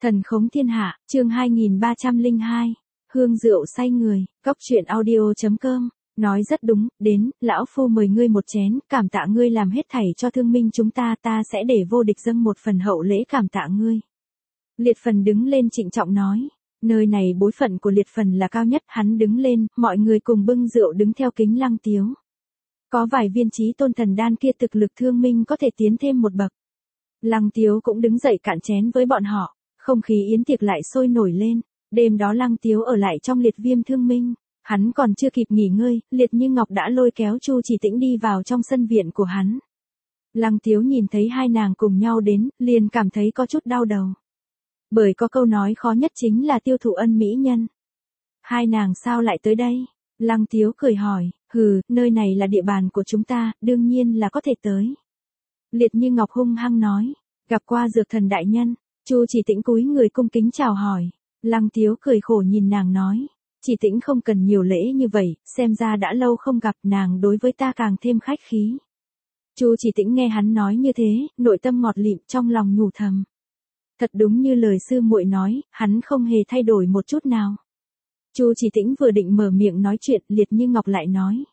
Thần khống thiên hạ, chương 2302. Hương rượu say người, cóc truyện audio.com. Nói rất đúng, đến, lão phu mời ngươi một chén, cảm tạ ngươi làm hết thảy cho thương minh chúng ta, ta sẽ để vô địch dâng một phần hậu lễ cảm tạ ngươi. Liệt Phần đứng lên trịnh trọng nói, nơi này bối phận của Liệt Phần là cao nhất, hắn đứng lên, mọi người cùng bưng rượu đứng theo kính Lăng Tiếu. Có vài viên chí tôn thần đan kia thực lực thương minh có thể tiến thêm một bậc. Lăng Tiếu cũng đứng dậy cạn chén với bọn họ, không khí yến tiệc lại sôi nổi lên, đêm đó Lăng Tiếu ở lại trong Liệt Viêm thương minh, hắn còn chưa kịp nghỉ ngơi, Liệt Như Ngọc đã lôi kéo Chu Chỉ Tĩnh đi vào trong sân viện của hắn. Lăng Tiếu nhìn thấy hai nàng cùng nhau đến, liền cảm thấy có chút đau đầu. Bởi có câu nói khó nhất chính là tiêu thụ ân mỹ nhân. Hai nàng sao lại tới đây? Lăng Tiếu cười hỏi, nơi này là địa bàn của chúng ta, đương nhiên là có thể tới. Liệt Như Ngọc hung hăng nói, gặp qua Dược Thần đại nhân. Chu Chỉ Tĩnh cúi người cung kính chào hỏi. Lăng Tiếu cười khổ nhìn nàng nói, Chỉ Tĩnh không cần nhiều lễ như vậy, xem ra đã lâu không gặp, nàng đối với ta càng thêm khách khí. Chu Chỉ Tĩnh nghe hắn nói như thế, nội tâm ngọt lịm, trong lòng nhủ thầm. Thật đúng như lời sư muội nói, hắn không hề thay đổi một chút nào. Chu Chỉ Tĩnh vừa định mở miệng nói chuyện, Liệt Như Ngọc lại nói.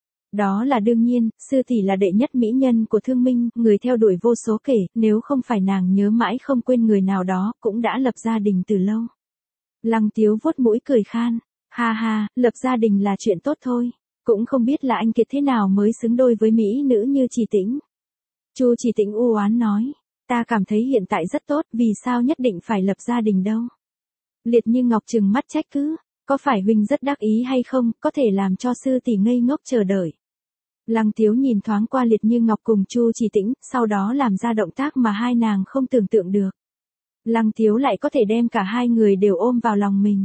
Đó là đương nhiên, sư tỷ là đệ nhất mỹ nhân của thương minh, người theo đuổi vô số kể, nếu không phải nàng nhớ mãi không quên người nào đó, cũng đã lập gia đình từ lâu. Lăng Tiếu vuốt mũi cười khan, ha ha, lập gia đình là chuyện tốt thôi, cũng không biết là anh Kiệt thế nào mới xứng đôi với mỹ nữ như Chỉ Tĩnh. Chu Chỉ Tĩnh u oán nói, ta cảm thấy hiện tại rất tốt, vì sao nhất định phải lập gia đình đâu. Liệt Như Ngọc trừng mắt trách cứ, có phải huynh rất đắc ý hay không, có thể làm cho sư tỷ ngây ngốc chờ đợi. Lăng Tiếu nhìn thoáng qua Liệt Như Ngọc cùng Chu Chỉ Tĩnh, sau đó làm ra động tác mà hai nàng không tưởng tượng được. Lăng Tiếu lại có thể đem cả hai người đều ôm vào lòng mình.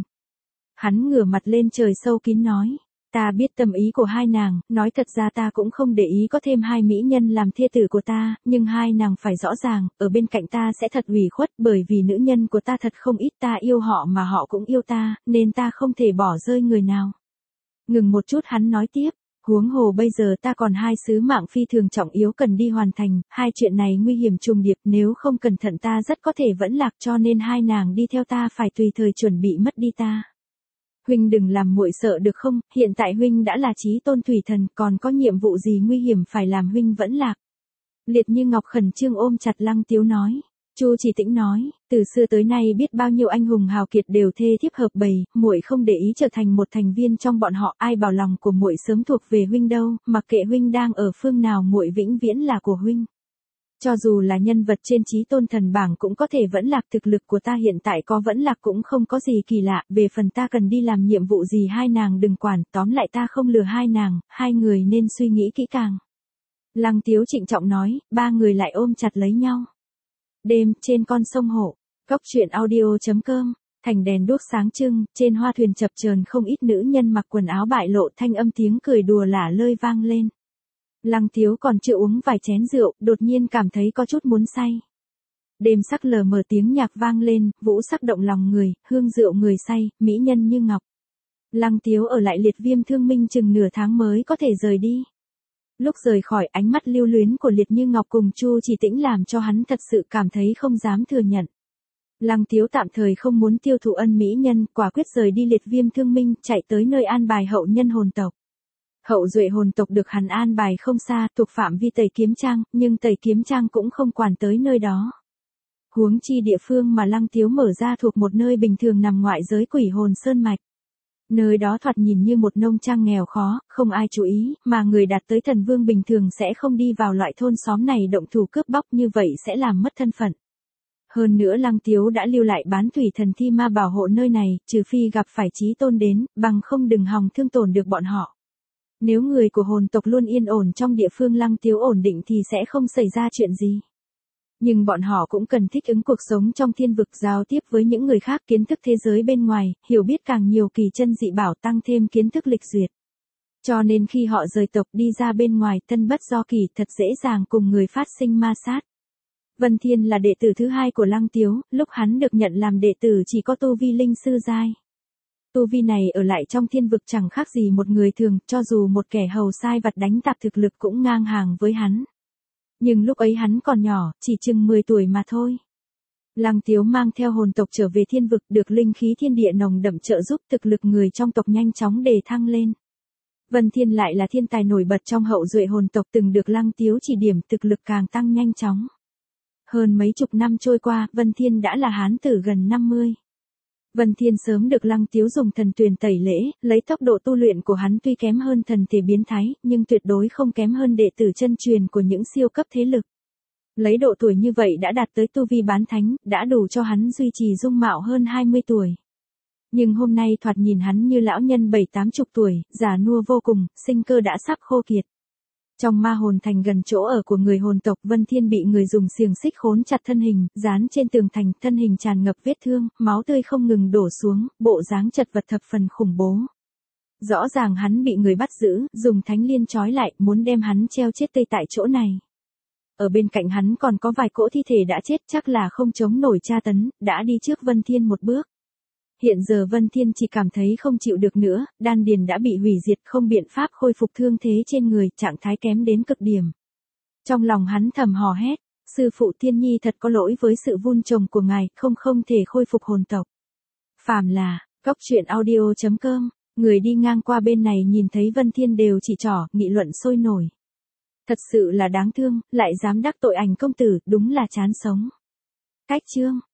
Hắn ngửa mặt lên trời sâu kín nói, ta biết tâm ý của hai nàng, nói thật ra ta cũng không để ý có thêm hai mỹ nhân làm thê tử của ta, nhưng hai nàng phải rõ ràng, ở bên cạnh ta sẽ thật ủy khuất, bởi vì nữ nhân của ta thật không ít, ta yêu họ mà họ cũng yêu ta, nên ta không thể bỏ rơi người nào. Ngừng một chút hắn nói tiếp. Huống hồ bây giờ ta còn hai sứ mạng phi thường trọng yếu cần đi hoàn thành, hai chuyện này nguy hiểm trùng điệp, nếu không cẩn thận ta rất có thể vẫn lạc, cho nên hai nàng đi theo ta phải tùy thời chuẩn bị mất đi ta. Huynh đừng làm muội sợ được không, hiện tại huynh đã là chí tôn thủy thần, còn có nhiệm vụ gì nguy hiểm phải làm huynh vẫn lạc. Liệt Như Ngọc khẩn trương ôm chặt Lăng Tiếu nói. Chu Chỉ Tĩnh nói, từ xưa tới nay biết bao nhiêu anh hùng hào kiệt đều thê thiếp hợp bầy, muội không để ý trở thành một thành viên trong bọn họ, ai bảo lòng của muội sớm thuộc về huynh đâu, mặc kệ huynh đang ở phương nào muội vĩnh viễn là của huynh. Cho dù là nhân vật trên chí tôn thần bảng cũng có thể vẫn lạc, thực lực của ta hiện tại có vẫn lạc cũng không có gì kỳ lạ, về phần ta cần đi làm nhiệm vụ gì hai nàng đừng quản, tóm lại ta không lừa hai nàng, hai người nên suy nghĩ kỹ càng. Lăng Tiếu trịnh trọng nói, ba người lại ôm chặt lấy nhau. Đêm, trên con sông Hộ, cóc truyện audio.com, thành đèn đuốc sáng trưng, trên hoa thuyền chập chờn không ít nữ nhân mặc quần áo bại lộ, thanh âm tiếng cười đùa lả lơi vang lên. Lăng Tiếu còn chưa uống vài chén rượu, đột nhiên cảm thấy có chút muốn say. Đêm sắc lờ mờ tiếng nhạc vang lên, vũ sắc động lòng người, hương rượu người say, mỹ nhân như ngọc. Lăng Tiếu ở lại Liệt Viêm thương minh chừng nửa tháng mới có thể rời đi. Lúc rời khỏi, ánh mắt lưu luyến của Liệt Như Ngọc cùng Chu Chỉ Tĩnh làm cho hắn thật sự cảm thấy không dám thừa nhận. Lăng Tiếu tạm thời không muốn tiêu thụ ân mỹ nhân, quả quyết rời đi Liệt Viêm thương minh, chạy tới nơi an bài hậu nhân hồn tộc. Hậu duệ hồn tộc được hắn an bài không xa, thuộc phạm vi Tây Kiếm Trang, nhưng Tây Kiếm Trang cũng không quản tới nơi đó. Huống chi địa phương mà Lăng Tiếu mở ra thuộc một nơi bình thường nằm ngoại giới Quỷ Hồn Sơn Mạch. Nơi đó thoạt nhìn như một nông trang nghèo khó, không ai chú ý, mà người đạt tới thần vương bình thường sẽ không đi vào loại thôn xóm này động thủ cướp bóc, như vậy sẽ làm mất thân phận. Hơn nữa Lăng Tiếu đã lưu lại bán thủy thần thi ma bảo hộ nơi này, trừ phi gặp phải chí tôn đến, bằng không đừng hòng thương tổn được bọn họ. Nếu người của hồn tộc luôn yên ổn trong địa phương Lăng Tiếu ổn định thì sẽ không xảy ra chuyện gì. Nhưng bọn họ cũng cần thích ứng cuộc sống trong thiên vực, giao tiếp với những người khác, kiến thức thế giới bên ngoài, hiểu biết càng nhiều kỳ chân dị bảo, tăng thêm kiến thức lịch duyệt. Cho nên khi họ rời tộc đi ra bên ngoài tân bất do kỳ, thật dễ dàng cùng người phát sinh ma sát. Vân Thiên là đệ tử thứ hai của Lăng Tiếu, lúc hắn được nhận làm đệ tử chỉ có tu vi linh sư giai. Tu vi này ở lại trong thiên vực chẳng khác gì một người thường, cho dù một kẻ hầu sai vặt đánh tạp thực lực cũng ngang hàng với hắn. Nhưng lúc ấy hắn còn nhỏ, chỉ chừng 10 tuổi mà thôi. Lăng Tiếu mang theo hồn tộc trở về thiên vực, được linh khí thiên địa nồng đậm trợ giúp, thực lực người trong tộc nhanh chóng đề thăng lên. Vân Thiên lại là thiên tài nổi bật trong hậu duệ hồn tộc, từng được Lăng Tiếu chỉ điểm, thực lực càng tăng nhanh chóng. Hơn mấy chục năm trôi qua, Vân Thiên đã là hán tử gần 50. Vân Thiên sớm được Lăng Tiếu dùng thần tuyền tẩy lễ, lấy tốc độ tu luyện của hắn tuy kém hơn thần thể biến thái, nhưng tuyệt đối không kém hơn đệ tử chân truyền của những siêu cấp thế lực. Lấy độ tuổi như vậy đã đạt tới tu vi bán thánh, đã đủ cho hắn duy trì dung mạo hơn 20 tuổi. Nhưng hôm nay thoạt nhìn hắn như lão nhân 7-80 tuổi, già nua vô cùng, sinh cơ đã sắp khô kiệt. Trong ma hồn thành gần chỗ ở của người hồn tộc, Vân Thiên bị người dùng xiềng xích khốn chặt thân hình, dán trên tường thành, thân hình tràn ngập vết thương, máu tươi không ngừng đổ xuống, bộ dáng chật vật thập phần khủng bố. Rõ ràng hắn bị người bắt giữ, dùng thánh liên trói lại, muốn đem hắn treo chết tươi tại chỗ này. Ở bên cạnh hắn còn có vài cỗ thi thể đã chết, chắc là không chống nổi tra tấn, đã đi trước Vân Thiên một bước. Hiện giờ Vân Thiên chỉ cảm thấy không chịu được nữa, đan điền đã bị hủy diệt, không biện pháp khôi phục thương thế trên người, trạng thái kém đến cực điểm. Trong lòng hắn thầm hò hét, sư phụ Thiên Nhi thật có lỗi với sự vun trồng của ngài, không thể khôi phục hồn tộc. Phàm là, goctruyện.audio.com, người đi ngang qua bên này nhìn thấy Vân Thiên đều chỉ trỏ, nghị luận sôi nổi. Thật sự là đáng thương, lại dám đắc tội ảnh công tử, đúng là chán sống. Cách chương